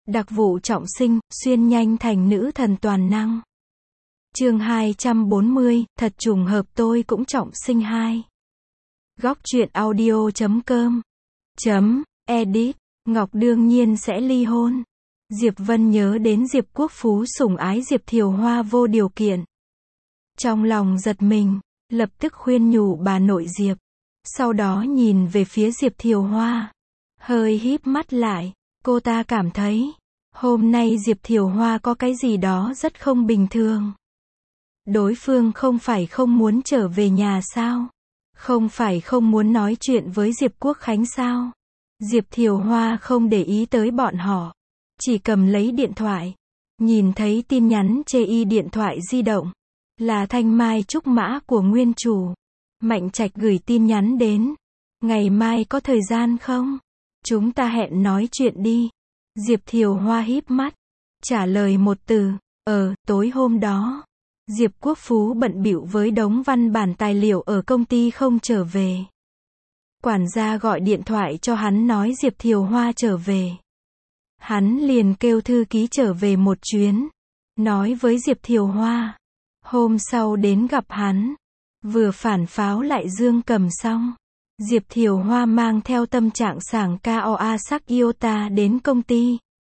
Đặc vụ trọng sinh, xuyên nhanh thành nữ thần toàn năng. Chương 240, thật trùng hợp tôi cũng trọng sinh 2. Góc truyện audio.com .edit, Ngọc đương nhiên sẽ ly hôn. Diệp Vân nhớ đến Diệp Quốc Phú sủng ái Diệp Thiều Hoa vô điều kiện. Trong lòng giật mình, lập tức khuyên nhủ bà nội Diệp. Sau đó nhìn về phía Diệp Thiều Hoa. Hơi híp mắt lại, cô ta cảm thấy, hôm nay Diệp Thiều Hoa có cái gì đó rất không bình thường. Đối phương không phải không muốn trở về nhà sao? Không phải không muốn nói chuyện với Diệp Quốc Khánh sao? Diệp Thiều Hoa không để ý tới bọn họ, chỉ cầm lấy điện thoại, nhìn thấy tin nhắn chê y điện thoại di động, là thanh mai trúc mã của nguyên chủ. Mạnh Trạch gửi tin nhắn đến, ngày mai có thời gian không? Chúng ta hẹn nói chuyện đi. Diệp Thiều Hoa híp mắt, trả lời một từ, tối hôm đó. Diệp Quốc Phú bận bịu với đống văn bản tài liệu ở công ty không trở về. Quản gia gọi điện thoại cho hắn nói Diệp Thiều Hoa trở về. Hắn liền kêu thư ký trở về một chuyến, nói với Diệp Thiều Hoa. Hôm sau đến gặp hắn, vừa phản pháo lại Dương Cầm xong. Diệp Thiều Hoa mang theo tâm trạng sảng KOA sắc Iota đến công ty.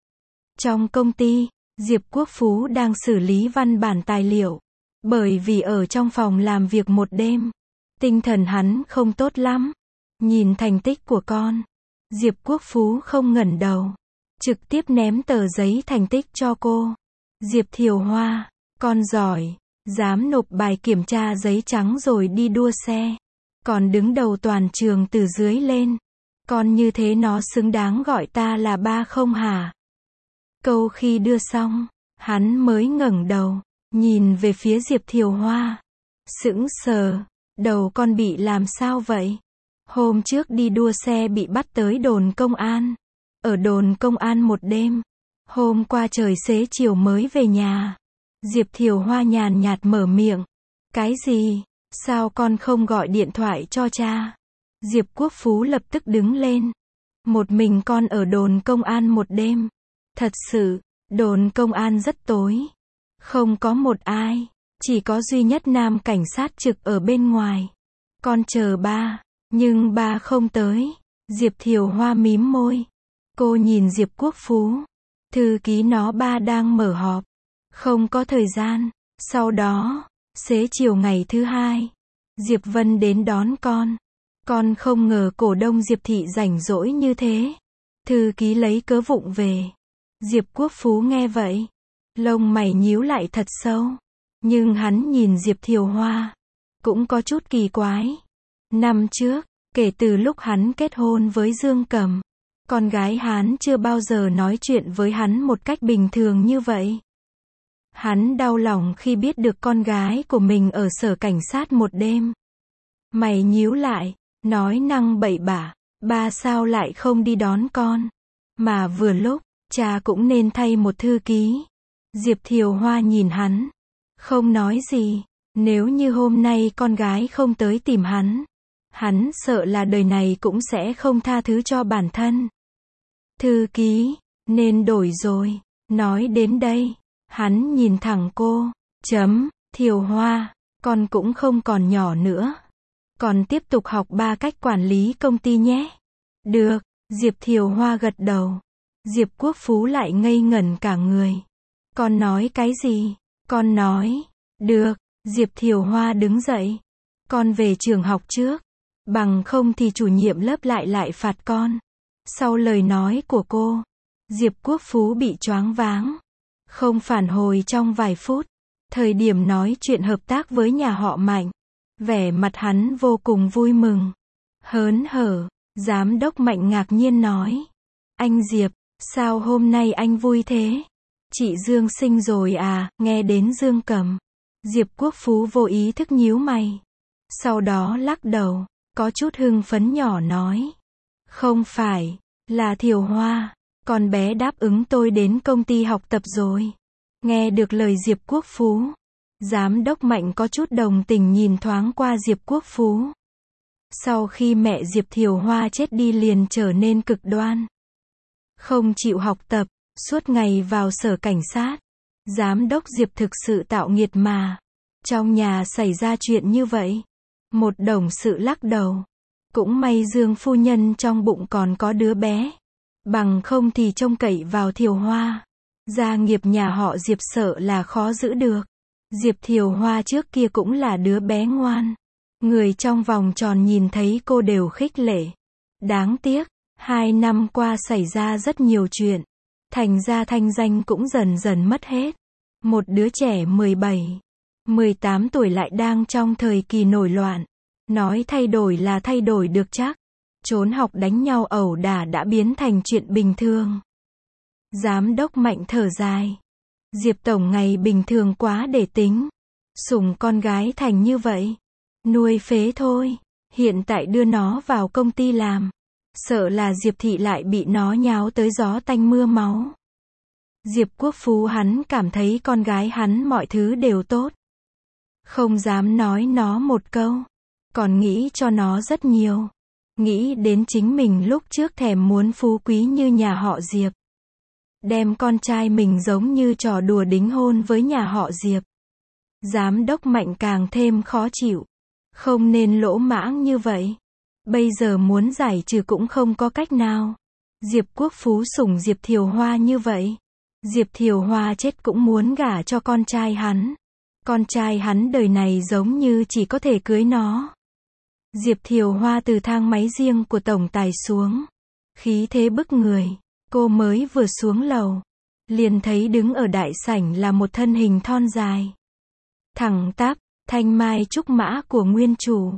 Trong công ty, Diệp Quốc Phú đang xử lý văn bản tài liệu. Bởi vì ở trong phòng làm việc một đêm, tinh thần hắn không tốt lắm. Nhìn thành tích của con, Diệp Quốc Phú không ngẩng đầu, trực tiếp ném tờ giấy thành tích cho cô. Diệp Thiều Hoa, con giỏi, dám nộp bài kiểm tra giấy trắng rồi đi đua xe. Còn đứng đầu toàn trường từ dưới lên. Con như thế nó xứng đáng gọi ta là ba không hả? Câu khi đưa xong, hắn mới ngẩng đầu, nhìn về phía Diệp Thiều Hoa. Sững sờ, đầu con bị làm sao vậy? Hôm trước đi đua xe bị bắt tới đồn công an. Ở đồn công an một đêm. Hôm qua trời xế chiều mới về nhà. Diệp Thiều Hoa nhàn nhạt mở miệng. Cái gì? Sao con không gọi điện thoại cho cha? Diệp Quốc Phú lập tức đứng lên. Một mình con ở đồn công an một đêm. Thật sự, đồn công an rất tối. Không có một ai. Chỉ có duy nhất nam cảnh sát trực ở bên ngoài. Con chờ ba. Nhưng ba không tới. Diệp Thiều Hoa mím môi. Cô nhìn Diệp Quốc Phú. Thư ký nó ba đang mở họp. Không có thời gian. Sau đó, xế chiều ngày thứ hai, Diệp Vân đến đón con. Con không ngờ cổ đông Diệp Thị rảnh rỗi như thế. Thư ký lấy cớ vụng về. Diệp Quốc Phú nghe vậy, lông mày nhíu lại thật sâu. Nhưng hắn nhìn Diệp Thiều Hoa, cũng có chút kỳ quái. Năm trước, kể từ lúc hắn kết hôn với Dương Cầm, con gái hắn chưa bao giờ nói chuyện với hắn một cách bình thường như vậy. Hắn đau lòng khi biết được con gái của mình ở sở cảnh sát một đêm. Mày nhíu lại, nói năng bậy bạ, ba sao lại không đi đón con? Mà vừa lúc, cha cũng nên thay một thư ký. Diệp Thiều Hoa nhìn hắn, không nói gì. Nếu như hôm nay con gái không tới tìm hắn sợ là đời này cũng sẽ không tha thứ cho bản thân. Thư ký, nên đổi rồi. Nói đến đây, hắn nhìn thẳng cô. Thiều Hoa, con cũng không còn nhỏ nữa. Còn tiếp tục học 3 cách quản lý công ty nhé. Được, Diệp Thiều Hoa gật đầu. Diệp Quốc Phú lại ngây ngẩn cả người. Con nói cái gì? Con nói, được, Diệp Thiều Hoa đứng dậy. Con về trường học trước. Bằng không thì chủ nhiệm lớp lại phạt con. Sau lời nói của cô, Diệp Quốc Phú bị choáng váng. Không phản hồi trong vài phút. Thời điểm nói chuyện hợp tác với nhà họ Mạnh, vẻ mặt hắn vô cùng vui mừng, hớn hở. Giám đốc Mạnh ngạc nhiên nói. Anh Diệp, sao hôm nay anh vui thế? Chị Dương sinh rồi à? Nghe đến Dương Cầm, Diệp Quốc Phú vô ý thức nhíu mày. Sau đó lắc đầu, có chút hưng phấn nhỏ nói. Không phải, là Thiều Hoa. Con bé đáp ứng tôi đến công ty học tập rồi. Nghe được lời Diệp Quốc Phú, giám đốc Mạnh có chút đồng tình nhìn thoáng qua Diệp Quốc Phú. Sau khi mẹ Diệp Thiều Hoa chết đi liền trở nên cực đoan. Không chịu học tập, Suốt ngày vào sở cảnh sát. Giám đốc Diệp thực sự tạo nghiệt mà. Trong nhà xảy ra chuyện như vậy. Một đồng sự lắc đầu. Cũng may Dương phu nhân trong bụng còn có đứa bé. Bằng không thì trông cậy vào Thiều Hoa. Gia nghiệp nhà họ Diệp sợ là khó giữ được. Diệp Thiều Hoa trước kia cũng là đứa bé ngoan. Người trong vòng tròn nhìn thấy cô đều khích lệ. Đáng tiếc, 2 năm qua xảy ra rất nhiều chuyện. Thành ra thanh danh cũng dần dần mất hết. Một đứa trẻ 17, 18 tuổi lại đang trong thời kỳ nổi loạn. Nói thay đổi là thay đổi được chắc. Trốn học đánh nhau ẩu đả đã biến thành chuyện bình thường. Giám đốc Mạnh thở dài. Diệp tổng ngày bình thường quá để tính. Sủng con gái thành như vậy. Nuôi phế thôi. Hiện tại đưa nó vào công ty làm. Sợ là Diệp thị lại bị nó nháo tới gió tanh mưa máu. Diệp Quốc Phú hắn cảm thấy con gái hắn mọi thứ đều tốt. Không dám nói nó một câu. Còn nghĩ cho nó rất nhiều. Nghĩ đến chính mình lúc trước thèm muốn phú quý như nhà họ Diệp. Đem con trai mình giống như trò đùa đính hôn với nhà họ Diệp. Giám đốc Mạnh càng thêm khó chịu. Không nên lỗ mãng như vậy. Bây giờ muốn giải trừ cũng không có cách nào. Diệp Quốc Phú sủng Diệp Thiều Hoa như vậy. Diệp Thiều Hoa chết cũng muốn gả cho con trai hắn. Con trai hắn đời này giống như chỉ có thể cưới nó. Diệp Thiều Hoa từ thang máy riêng của tổng tài xuống. Khí thế bức người. Cô mới vừa xuống lầu. Liền thấy đứng ở đại sảnh là một thân hình thon dài. Thẳng tắp, thanh mai trúc mã của nguyên chủ.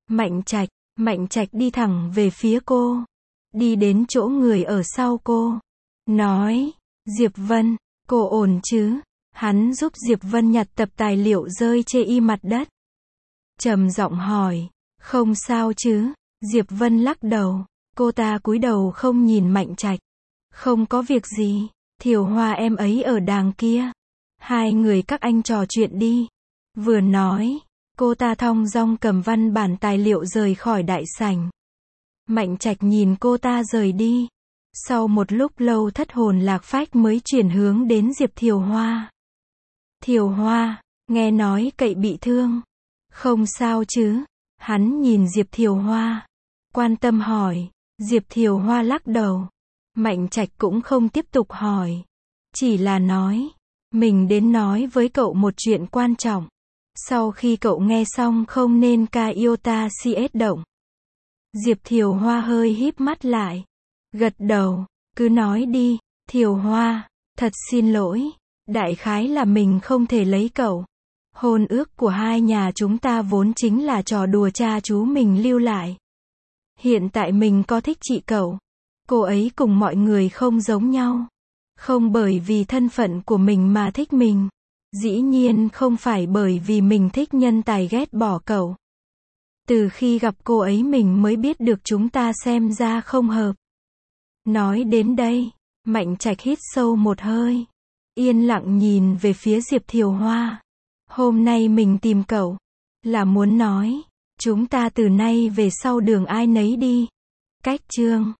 Mạnh Trạch đi thẳng về phía cô. Đi đến chỗ người ở sau cô. Nói, Diệp Vân, cô ổn chứ? Hắn giúp Diệp Vân nhặt tập tài liệu rơi chê y mặt đất. Trầm giọng hỏi, không sao chứ? Diệp Vân lắc đầu. Cô ta cúi đầu không nhìn Mạnh Trạch. Không có việc gì, Thiều Hoa em ấy ở đàng kia. Hai người các anh trò chuyện đi. Vừa nói, cô ta thong dong cầm văn bản tài liệu rời khỏi đại sảnh. Mạnh Trạch nhìn cô ta rời đi. Sau một lúc lâu thất hồn lạc phách mới chuyển hướng đến Diệp Thiều Hoa. Thiều Hoa, nghe nói cậy bị thương. Không sao chứ? Hắn nhìn Diệp Thiều Hoa. Quan tâm hỏi. Diệp Thiều Hoa lắc đầu. Mạnh Trạch cũng không tiếp tục hỏi. Chỉ là nói. Mình đến nói với cậu một chuyện quan trọng. Sau khi cậu nghe xong không nên ca iota cs động. Diệp Thiều Hoa hơi híp mắt lại. Gật đầu. Cứ nói đi. Thiều Hoa, thật xin lỗi. Đại khái là mình không thể lấy cậu. Hôn ước của hai nhà chúng ta vốn chính là trò đùa cha chú mình lưu lại. Hiện tại mình có thích chị cậu. Cô ấy cùng mọi người không giống nhau. Không bởi vì thân phận của mình mà thích mình. Dĩ nhiên không phải bởi vì mình thích nhân tài ghét bỏ cậu. Từ khi gặp cô ấy mình mới biết được chúng ta xem ra không hợp. Nói đến đây, Mạnh Trạch hít sâu một hơi. Yên lặng nhìn về phía Diệp Thiều Hoa. Hôm nay mình tìm cậu. Là muốn nói. Chúng ta từ nay về sau đường ai nấy đi. Cách chương